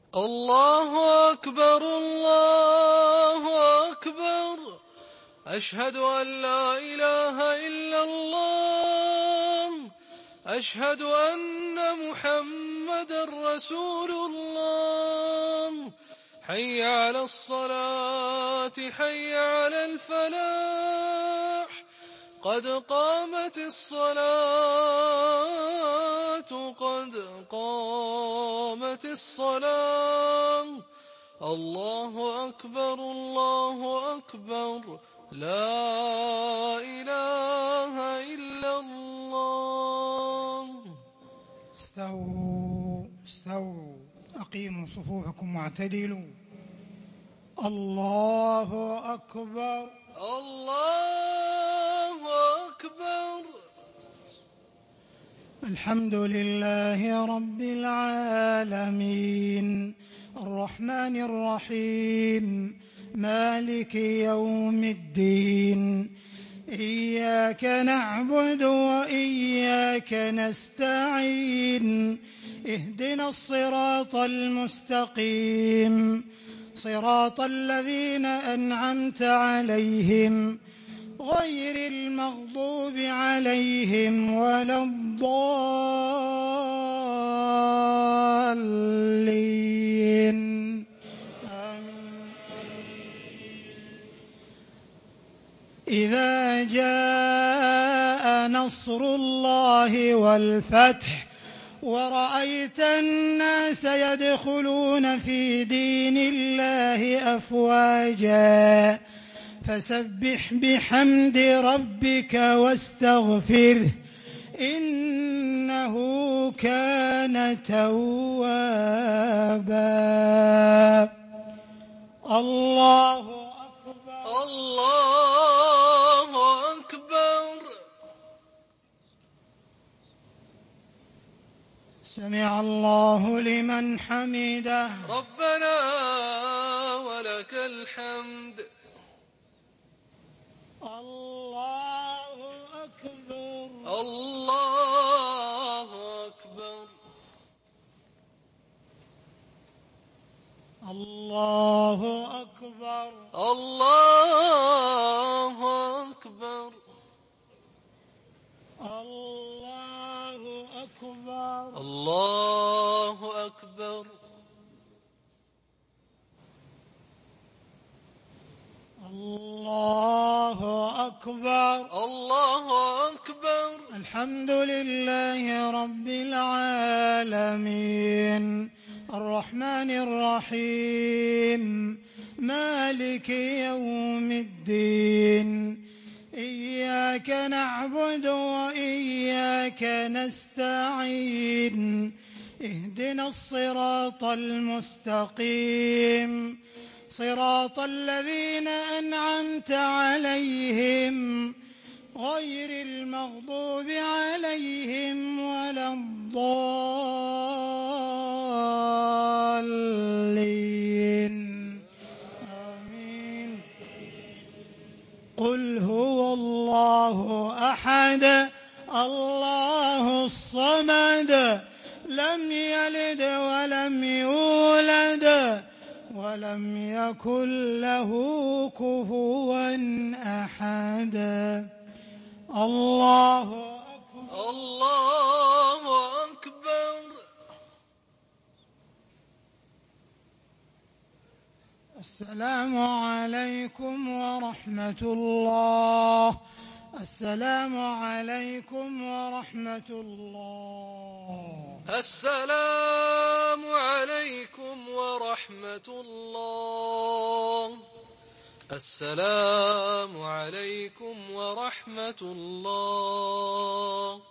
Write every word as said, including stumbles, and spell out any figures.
الله أكبر الله أكبر. أشهد أن لا إله إلا الله. أشهد أن محمدا رسول الله. حي على الصلاة حي على الفلاح. قد قامت الصلاة قد قامت الصلاة. الله أكبر الله أكبر. لا إله إلا الله. استووا استووا أقيموا صفوفكم واعتدلوا. الله أكبر الله أكبر. الحمد لله رب العالمين الرحمن الرحيم مالك يوم الدين. إياك نعبد وإياك نستعين. اهدنا الصراط المستقيم صراط الذين أنعمت عليهم غير المغضوب عليهم ولا الضالين. آمين. إذا جاء نصر الله والفتح ورأيت الناس يدخلون في دين الله أفواجا فسبح بحمد ربك واستغفره إنه كان توابا. الله أكبر الله أكبر. سمع الله لمن حمده. ربنا ولك الحمد. الله أكبر الله أكبر. الله أكبر الله أكبر. الله أكبر الله أكبر. الله أكبر الله أكبر. الحمد لله رب العالمين الرحمن الرحيم مالك يوم الدين. إياك نعبد وإياك نستعين. اهدنا الصراط المستقيم صراط الذين أنعمت عليهم غير المغضوب عليهم ولا الضالين. آمين. قل هو الله أحد الله الصمد لم يلد ولم يولد ولم يكن له كفوا أحد. الله أكبر الله أكبر. السلام عليكم ورحمة الله. السلام عليكم ورحمة الله. السلام عليكم ورحمة الله. السلام عليكم ورحمة الله.